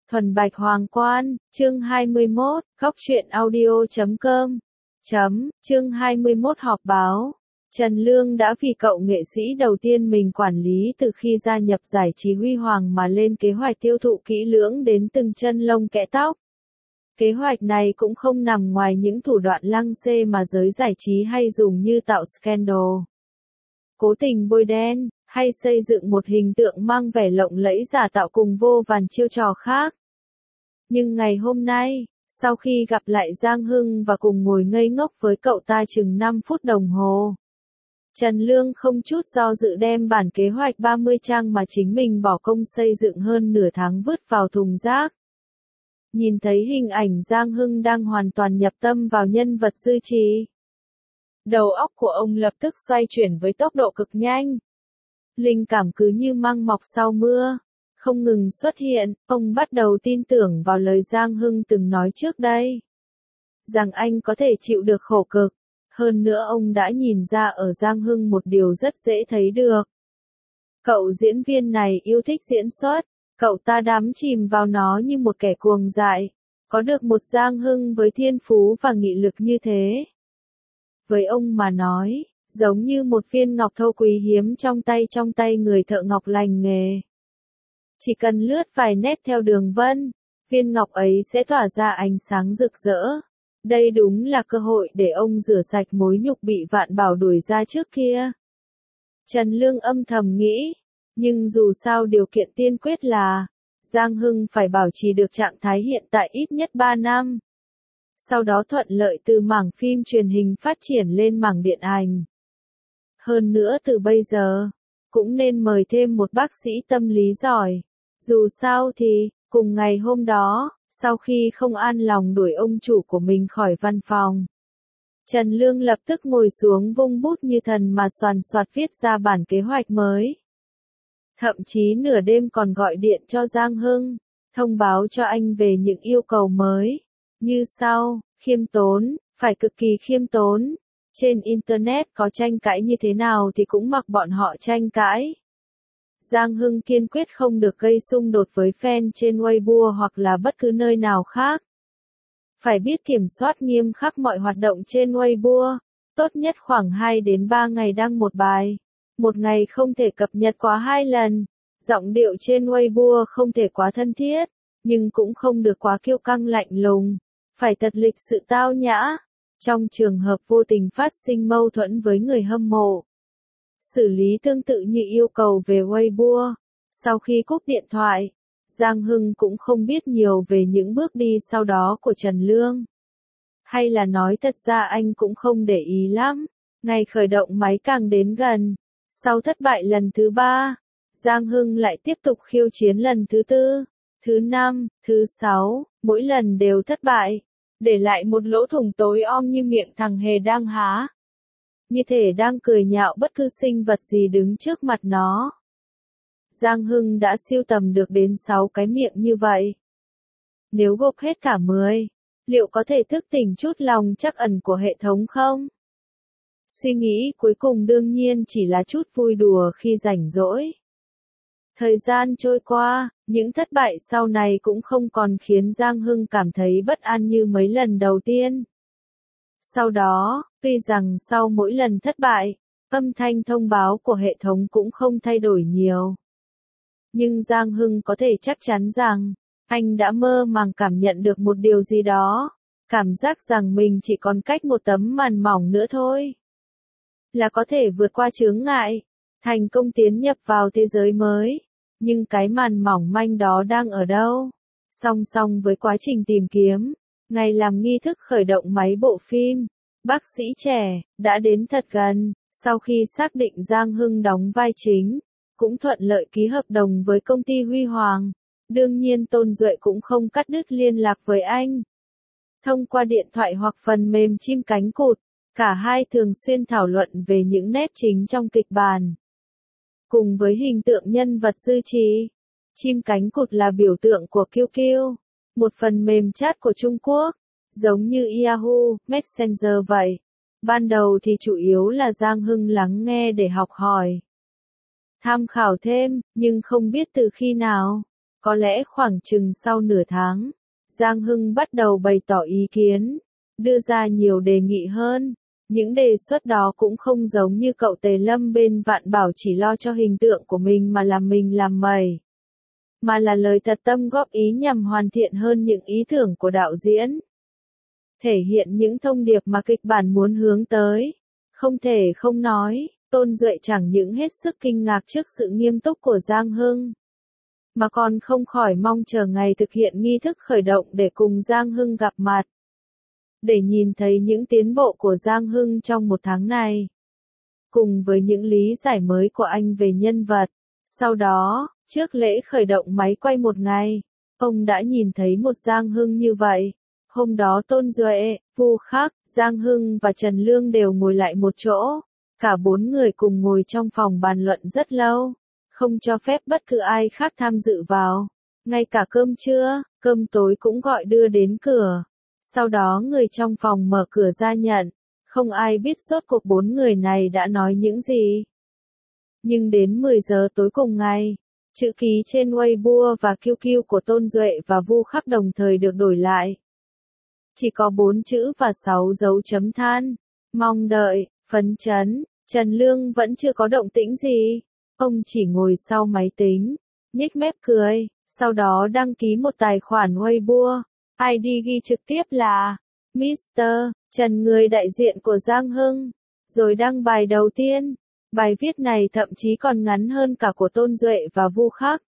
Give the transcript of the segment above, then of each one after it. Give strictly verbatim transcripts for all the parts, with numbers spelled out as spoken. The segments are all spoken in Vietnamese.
Thuần Bạch Hoàng Quan, chương hai mươi mốt, góc truyện audio chấm com. Chấm, chương hai mươi mốt họp báo. Trần Lương đã vì cậu nghệ sĩ đầu tiên mình quản lý từ khi gia nhập giải trí huy hoàng mà lên kế hoạch tiêu thụ kỹ lưỡng đến từng chân lông kẽ tóc. Kế hoạch này cũng không nằm ngoài những thủ đoạn lăng xê mà giới giải trí hay dùng như tạo scandal, cố tình bôi đen, hay xây dựng một hình tượng mang vẻ lộng lẫy giả tạo cùng vô vàn chiêu trò khác. Nhưng ngày hôm nay, sau khi gặp lại Giang Hưng và cùng ngồi ngây ngốc với cậu ta chừng năm phút đồng hồ, Trần Lương không chút do dự đem bản kế hoạch ba mươi trang mà chính mình bỏ công xây dựng hơn nửa tháng vứt vào thùng rác. Nhìn thấy hình ảnh Giang Hưng đang hoàn toàn nhập tâm vào nhân vật Dư Trì, đầu óc của ông lập tức xoay chuyển với tốc độ cực nhanh. Linh cảm cứ như măng mọc sau mưa, không ngừng xuất hiện, ông bắt đầu tin tưởng vào lời Giang Hưng từng nói trước đây, rằng anh có thể chịu được khổ cực. Hơn nữa ông đã nhìn ra ở Giang Hưng một điều rất dễ thấy được. Cậu diễn viên này yêu thích diễn xuất, cậu ta đắm chìm vào nó như một kẻ cuồng dại, có được một Giang Hưng với thiên phú và nghị lực như thế. Với ông mà nói, giống như một viên ngọc thô quý hiếm trong tay trong tay người thợ ngọc lành nghề. Chỉ cần lướt vài nét theo đường vân, viên ngọc ấy sẽ tỏa ra ánh sáng rực rỡ. Đây đúng là cơ hội để ông rửa sạch mối nhục bị Vạn Bảo đuổi ra trước kia. Trần Lương âm thầm nghĩ, nhưng dù sao điều kiện tiên quyết là Giang Hưng phải bảo trì được trạng thái hiện tại ít nhất ba năm. Sau đó thuận lợi từ mảng phim truyền hình phát triển lên mảng điện ảnh. Hơn nữa từ bây giờ, cũng nên mời thêm một bác sĩ tâm lý giỏi. Dù sao thì, cùng ngày hôm đó, sau khi không an lòng đuổi ông chủ của mình khỏi văn phòng, Trần Lương lập tức ngồi xuống vung bút như thần mà soàn soạt viết ra bản kế hoạch mới. Thậm chí nửa đêm còn gọi điện cho Giang Hưng, thông báo cho anh về những yêu cầu mới. Như sau, khiêm tốn, phải cực kỳ khiêm tốn. Trên Internet có tranh cãi như thế nào thì cũng mặc bọn họ tranh cãi. Giang Hưng kiên quyết không được gây xung đột với fan trên Weibo hoặc là bất cứ nơi nào khác. Phải biết kiểm soát nghiêm khắc mọi hoạt động trên Weibo, tốt nhất khoảng hai đến ba ngày đăng một bài. Một ngày không thể cập nhật quá hai lần. Giọng điệu trên Weibo không thể quá thân thiết, nhưng cũng không được quá kiêu căng lạnh lùng. Phải thật lịch sự tao nhã. Trong trường hợp vô tình phát sinh mâu thuẫn với người hâm mộ, xử lý tương tự như yêu cầu về Weibo. Sau khi cúp điện thoại, Giang Hưng cũng không biết nhiều về những bước đi sau đó của Trần Lương. Hay là nói thật ra anh cũng không để ý lắm. Ngày khởi động máy càng đến gần, sau thất bại lần thứ ba, Giang Hưng lại tiếp tục khiêu chiến lần thứ tư, thứ năm, thứ sáu, mỗi lần đều thất bại, để lại một lỗ thủng tối om như miệng thằng hề đang há. Như thể đang cười nhạo bất cứ sinh vật gì đứng trước mặt nó. Giang Hưng đã sưu tầm được đến sáu cái miệng như vậy. Nếu gộp hết cả mười, liệu có thể thức tỉnh chút lòng trắc ẩn của hệ thống không? Suy nghĩ cuối cùng đương nhiên chỉ là chút vui đùa khi rảnh rỗi. Thời gian trôi qua, những thất bại sau này cũng không còn khiến Giang Hưng cảm thấy bất an như mấy lần đầu tiên. Sau đó, tuy rằng sau mỗi lần thất bại, âm thanh thông báo của hệ thống cũng không thay đổi nhiều. Nhưng Giang Hưng có thể chắc chắn rằng, anh đã mơ màng cảm nhận được một điều gì đó, cảm giác rằng mình chỉ còn cách một tấm màn mỏng nữa thôi, là có thể vượt qua chướng ngại, thành công tiến nhập vào thế giới mới. Nhưng cái màn mỏng manh đó đang ở đâu? Song song với quá trình tìm kiếm, ngày làm nghi thức khởi động máy bộ phim, bác sĩ trẻ, đã đến thật gần. Sau khi xác định Giang Hưng đóng vai chính, cũng thuận lợi ký hợp đồng với công ty Huy Hoàng. Đương nhiên Tôn Duệ cũng không cắt đứt liên lạc với anh. Thông qua điện thoại hoặc phần mềm chim cánh cụt, cả hai thường xuyên thảo luận về những nét chính trong kịch bản. Cùng với hình tượng nhân vật Dư Trì, chim cánh cụt là biểu tượng của quy quy, một phần mềm chat của Trung Quốc, giống như Yahoo, Messenger vậy. Ban đầu thì chủ yếu là Giang Hưng lắng nghe để học hỏi, tham khảo thêm, nhưng không biết từ khi nào, Có lẽ khoảng chừng sau nửa tháng, Giang Hưng bắt đầu bày tỏ ý kiến, đưa ra nhiều đề nghị hơn. Những đề xuất đó cũng không giống như cậu Tề Lâm bên Vạn Bảo chỉ lo cho hình tượng của mình mà làm mình làm mẩy. Mà là lời thật tâm góp ý nhằm hoàn thiện hơn những ý tưởng của đạo diễn. Thể hiện những thông điệp mà kịch bản muốn hướng tới. Không thể không nói, Tôn Duệ chẳng những hết sức kinh ngạc trước sự nghiêm túc của Giang Hưng, mà còn không khỏi mong chờ ngày thực hiện nghi thức khởi động để cùng Giang Hưng gặp mặt. Để nhìn thấy những tiến bộ của Giang Hưng trong một tháng này. Cùng với những lý giải mới của anh về nhân vật. Sau đó, trước lễ khởi động máy quay một ngày, ông đã nhìn thấy một Giang Hưng như vậy. Hôm đó Tôn Duệ, Vu Khắc, Giang Hưng và Trần Lương đều ngồi lại một chỗ. Cả bốn người cùng ngồi trong phòng bàn luận rất lâu. Không cho phép bất cứ ai khác tham dự vào. Ngay cả cơm trưa, cơm tối cũng gọi đưa đến cửa. Sau đó người trong phòng mở cửa ra nhận. Không ai biết rốt cuộc bốn người này đã nói những gì. Nhưng đến mười giờ tối cùng ngày, chữ ký trên Weibo và quy quy của Tôn Duệ và Vu Khắc đồng thời được đổi lại. Chỉ có bốn chữ và sáu dấu chấm than. Mong đợi, phấn chấn. Trần Lương vẫn chưa có động tĩnh gì. Ông chỉ ngồi sau máy tính, nhếch mép cười, sau đó đăng ký một tài khoản Weibo. i đê ghi trực tiếp là mít tơ Trần, người đại diện của Giang Hưng. Rồi đăng bài đầu tiên. Bài viết này thậm chí còn ngắn hơn cả của Tôn Duệ và Vu Khắc.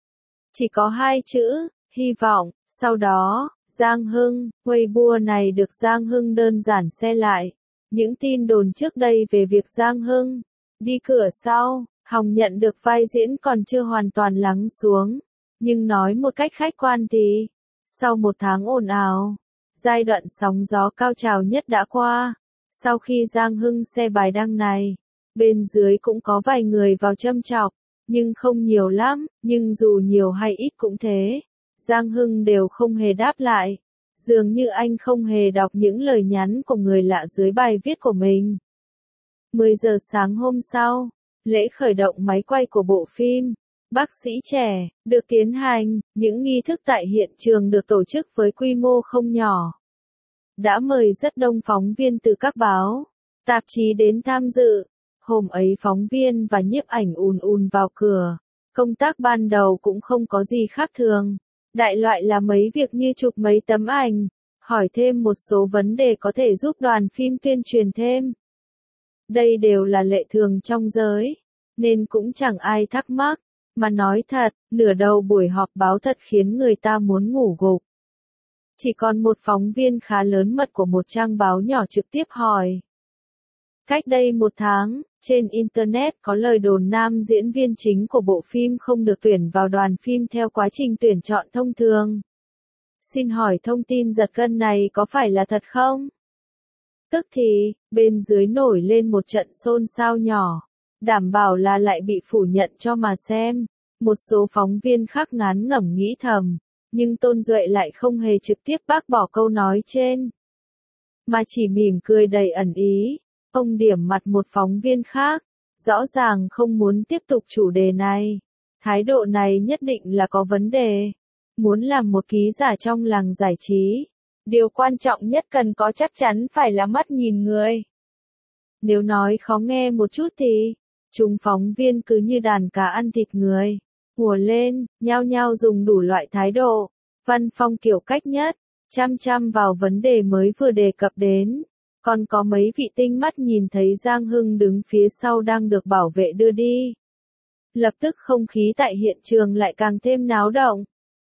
Chỉ có hai chữ, hy vọng. Sau đó, Giang Hưng. Weibo này được Giang Hưng đơn giản xe lại. Những tin đồn trước đây về việc Giang Hưng đi cửa sau, hòng nhận được vai diễn còn chưa hoàn toàn lắng xuống. Nhưng nói một cách khách quan thì, sau một tháng ồn ào, giai đoạn sóng gió cao trào nhất đã qua. Sau khi Giang Hưng xe bài đăng này, bên dưới cũng có vài người vào châm chọc, nhưng không nhiều lắm, nhưng dù nhiều hay ít cũng thế. Giang Hưng đều không hề đáp lại. Dường như anh không hề đọc những lời nhắn của người lạ dưới bài viết của mình. mười giờ sáng hôm sau, lễ khởi động máy quay của bộ phim Bác sĩ trẻ được tiến hành, những nghi thức tại hiện trường được tổ chức với quy mô không nhỏ. Đã mời rất đông phóng viên từ các báo, tạp chí đến tham dự. Hôm ấy phóng viên và nhiếp ảnh ùn ùn vào cửa. Công tác ban đầu cũng không có gì khác thường. Đại loại là mấy việc như chụp mấy tấm ảnh, hỏi thêm một số vấn đề có thể giúp đoàn phim tuyên truyền thêm. Đây đều là lệ thường trong giới, nên cũng chẳng ai thắc mắc. Mà nói thật, nửa đầu buổi họp báo thật khiến người ta muốn ngủ gục. Chỉ còn một phóng viên khá lớn mật của một trang báo nhỏ trực tiếp hỏi. Cách đây một tháng, trên Internet có lời đồn nam diễn viên chính của bộ phim không được tuyển vào đoàn phim theo quá trình tuyển chọn thông thường. Xin hỏi thông tin giật gân này có phải là thật không? Tức thì, bên dưới nổi lên một trận xôn xao nhỏ. Đảm bảo là lại bị phủ nhận cho mà xem. Một số phóng viên khác ngán ngẩm nghĩ thầm. Nhưng Tôn Duệ lại không hề trực tiếp bác bỏ câu nói trên. Mà chỉ mỉm cười đầy ẩn ý. Ông điểm mặt một phóng viên khác. Rõ ràng không muốn tiếp tục chủ đề này. Thái độ này nhất định là có vấn đề. Muốn làm một ký giả trong làng giải trí. Điều quan trọng nhất cần có chắc chắn phải là mắt nhìn người. Nếu nói khó nghe một chút thì, chúng phóng viên cứ như đàn cá ăn thịt người. Hùa lên, nhao nhao dùng đủ loại thái độ, văn phong kiểu cách nhất, chăm chăm vào vấn đề mới vừa đề cập đến. Còn có mấy vị tinh mắt nhìn thấy Giang Hưng đứng phía sau đang được bảo vệ đưa đi. Lập tức không khí tại hiện trường lại càng thêm náo động.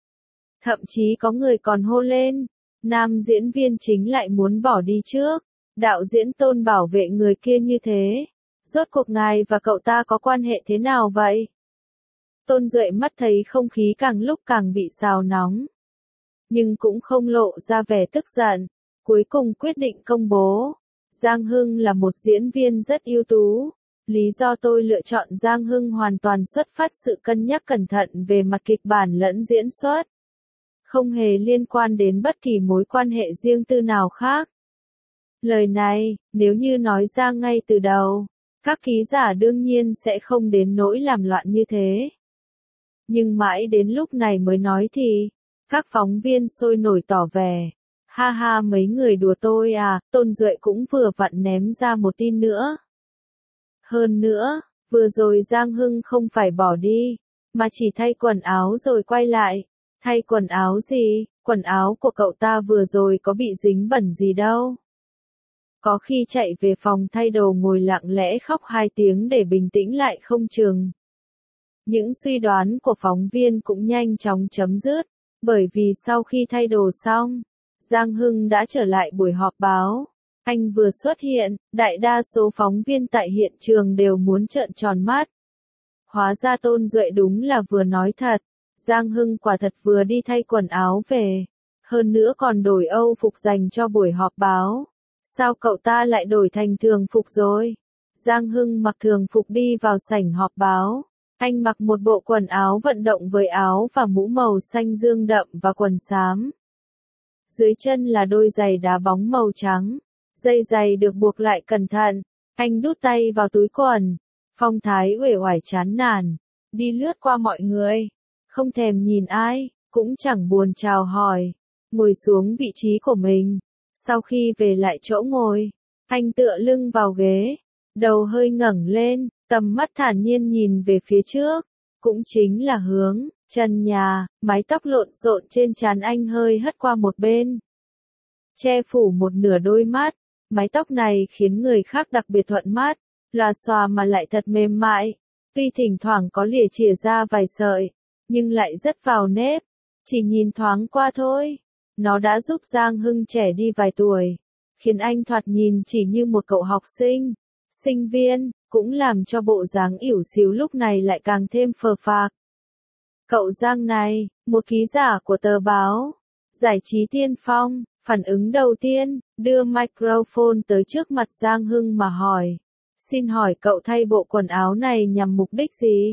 Thậm chí có người còn hô lên, nam diễn viên chính lại muốn bỏ đi trước. Đạo diễn Tôn bảo vệ người kia như thế. Rốt cuộc ngài và cậu ta có quan hệ thế nào vậy? Tôn Duệ mắt thấy không khí càng lúc càng bị xào nóng. Nhưng cũng không lộ ra vẻ tức giận. Cuối cùng quyết định công bố. Giang Hưng là một diễn viên rất ưu tú. Lý do tôi lựa chọn Giang Hưng hoàn toàn xuất phát sự cân nhắc cẩn thận về mặt kịch bản lẫn diễn xuất. Không hề liên quan đến bất kỳ mối quan hệ riêng tư nào khác. Lời này, nếu như nói ra ngay từ đầu, các ký giả đương nhiên sẽ không đến nỗi làm loạn như thế. Nhưng mãi đến lúc này mới nói thì, các phóng viên sôi nổi tỏ vẻ. Ha ha mấy người đùa tôi à, Tôn Duệ cũng vừa vặn ném ra một tin nữa. Hơn nữa, vừa rồi Giang Hưng không phải bỏ đi, mà chỉ thay quần áo rồi quay lại. Thay quần áo gì, quần áo của cậu ta vừa rồi có bị dính bẩn gì đâu. Có khi chạy về phòng thay đồ ngồi lặng lẽ khóc hai tiếng để bình tĩnh lại không chừng. Những suy đoán của phóng viên cũng nhanh chóng chấm dứt, bởi vì sau khi thay đồ xong, Giang Hưng đã trở lại buổi họp báo. Anh vừa xuất hiện, đại đa số phóng viên tại hiện trường đều muốn trợn tròn mắt. Hóa ra Tôn Duệ đúng là vừa nói thật, Giang Hưng quả thật vừa đi thay quần áo về, hơn nữa còn đổi âu phục dành cho buổi họp báo. Sao cậu ta lại đổi thành thường phục rồi? Giang Hưng mặc thường phục đi vào sảnh họp báo. Anh mặc một bộ quần áo vận động với áo và mũ màu xanh dương đậm và quần xám. Dưới chân là đôi giày đá bóng màu trắng. Dây giày được buộc lại cẩn thận. Anh đút tay vào túi quần. Phong thái uể oải chán nản. Đi lướt qua mọi người. Không thèm nhìn ai, cũng chẳng buồn chào hỏi. Ngồi xuống vị trí của mình. Sau khi về lại chỗ ngồi, anh tựa lưng vào ghế. Đầu hơi ngẩng lên, tầm mắt thản nhiên nhìn về phía trước. Cũng chính là hướng, trần nhà, mái tóc lộn xộn trên trán anh hơi hất qua một bên. Che phủ một nửa đôi mắt. Mái tóc này khiến người khác đặc biệt thuận mắt, là xòa mà lại thật mềm mại. Tuy thỉnh thoảng có lìa chìa ra vài sợi, nhưng lại rất vào nếp. Chỉ nhìn thoáng qua thôi, nó đã giúp Giang Hưng trẻ đi vài tuổi, khiến anh thoạt nhìn chỉ như một cậu học sinh, sinh viên, cũng làm cho bộ dáng ỉu xìu lúc này lại càng thêm phờ phạc. Cậu Giang này, một ký giả của tờ báo Giải trí Tiên Phong, phản ứng đầu tiên, đưa microphone tới trước mặt Giang Hưng mà hỏi. Xin hỏi cậu thay bộ quần áo này nhằm mục đích gì?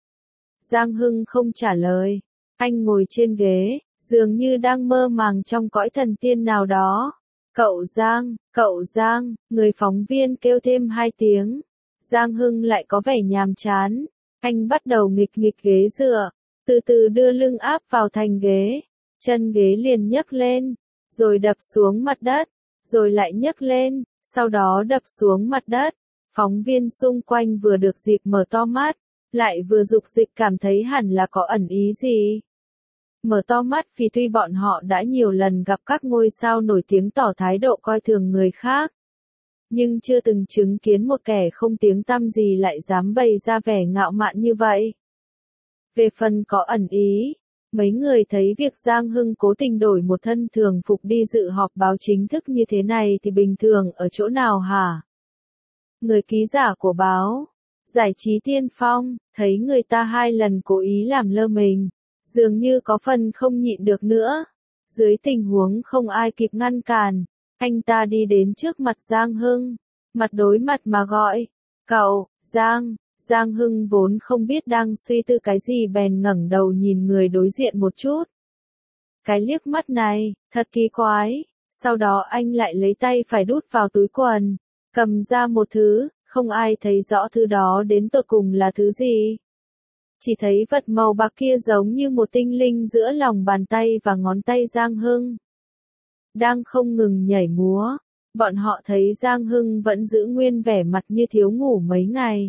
Giang Hưng không trả lời. Anh ngồi trên ghế, dường như đang mơ màng trong cõi thần tiên nào đó. Cậu Giang, cậu Giang, người phóng viên kêu thêm hai tiếng. Giang Hưng lại có vẻ nhàm chán. Anh bắt đầu nghịch nghịch ghế dựa, từ từ đưa lưng áp vào thành ghế. Chân ghế liền nhấc lên, rồi đập xuống mặt đất, rồi lại nhấc lên, sau đó đập xuống mặt đất. Phóng viên xung quanh vừa được dịp mở to mắt, lại vừa dục dịch cảm thấy hẳn là có ẩn ý gì. Mở to mắt vì tuy bọn họ đã nhiều lần gặp các ngôi sao nổi tiếng tỏ thái độ coi thường người khác, nhưng chưa từng chứng kiến một kẻ không tiếng tăm gì lại dám bày ra vẻ ngạo mạn như vậy. Về phần có ẩn ý, mấy người thấy việc Giang Hưng cố tình đổi một thân thường phục đi dự họp báo chính thức như thế này thì bình thường ở chỗ nào hả? Người ký giả của báo Giải trí Tiên Phong, thấy người ta hai lần cố ý làm lơ mình, dường như có phần không nhịn được nữa. Dưới tình huống không ai kịp ngăn cản, anh ta đi đến trước mặt Giang Hưng, mặt đối mặt mà gọi, cậu, Giang. Giang Hưng vốn không biết đang suy tư cái gì bèn ngẩng đầu nhìn người đối diện một chút. Cái liếc mắt này, thật kỳ quái. Sau đó anh lại lấy tay phải đút vào túi quần, cầm ra một thứ, không ai thấy rõ thứ đó đến tột cùng là thứ gì. Chỉ thấy vật màu bạc kia giống như một tinh linh giữa lòng bàn tay và ngón tay Giang Hưng, đang không ngừng nhảy múa. Bọn họ thấy Giang Hưng vẫn giữ nguyên vẻ mặt như thiếu ngủ mấy ngày.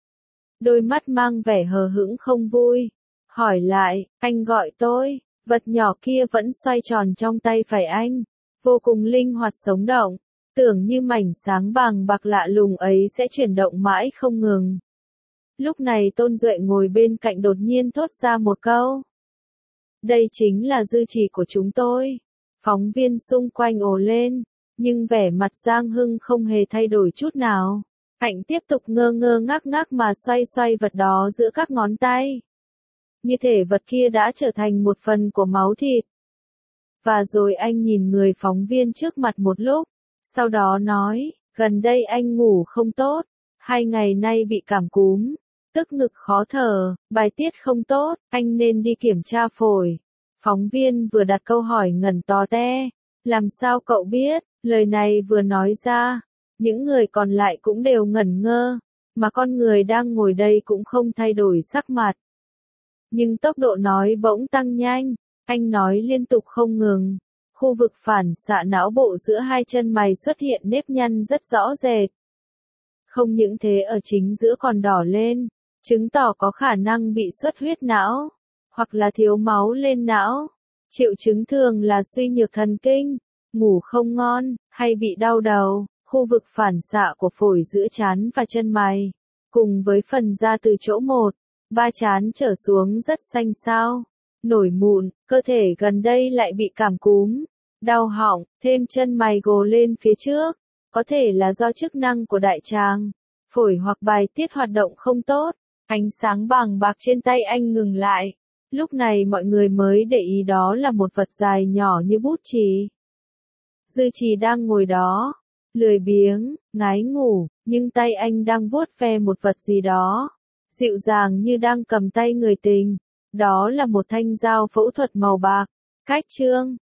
Đôi mắt mang vẻ hờ hững không vui. Hỏi lại, anh gọi tôi, vật nhỏ kia vẫn xoay tròn trong tay phải anh, vô cùng linh hoạt sống động, tưởng như mảnh sáng bàng bạc lạ lùng ấy sẽ chuyển động mãi không ngừng. Lúc này Tôn Duệ ngồi bên cạnh đột nhiên thốt ra một câu. Đây chính là dư chỉ của chúng tôi. Phóng viên xung quanh ồ lên, nhưng vẻ mặt Giang Hưng không hề thay đổi chút nào. Anh tiếp tục ngơ ngơ ngác ngác mà xoay xoay vật đó giữa các ngón tay. Như thể vật kia đã trở thành một phần của máu thịt. Và rồi anh nhìn người phóng viên trước mặt một lúc, sau đó nói, gần đây anh ngủ không tốt, hai ngày nay bị cảm cúm, tức ngực khó thở, bài tiết không tốt, anh nên đi kiểm tra phổi. Phóng viên vừa đặt câu hỏi ngẩn to te, làm sao cậu biết? Lời này vừa nói ra, những người còn lại cũng đều ngẩn ngơ, mà con người đang ngồi đây cũng không thay đổi sắc mặt. Nhưng tốc độ nói bỗng tăng nhanh, anh nói liên tục không ngừng. Khu vực phản xạ não bộ giữa hai chân mày xuất hiện nếp nhăn rất rõ rệt. Không những thế ở chính giữa còn đỏ lên, chứng tỏ có khả năng bị xuất huyết não, hoặc là thiếu máu lên não. Triệu chứng thường là suy nhược thần kinh, ngủ không ngon, hay bị đau đầu. Khu vực phản xạ của phổi giữa trán và chân mày, cùng với phần da từ chỗ một, ba trán trở xuống rất xanh xao, nổi mụn. Cơ thể gần đây lại bị cảm cúm, đau họng, thêm chân mày gồ lên phía trước, có thể là do chức năng của đại tràng, phổi hoặc bài tiết hoạt động không tốt. Ánh sáng vàng bạc trên tay anh ngừng lại. Lúc này mọi người mới để ý đó là một vật dài nhỏ như bút chì. Dư Trì đang ngồi đó, lười biếng, ngái ngủ, nhưng tay anh đang vuốt ve một vật gì đó, dịu dàng như đang cầm tay người tình. Đó là một thanh dao phẫu thuật màu bạc. Cách chương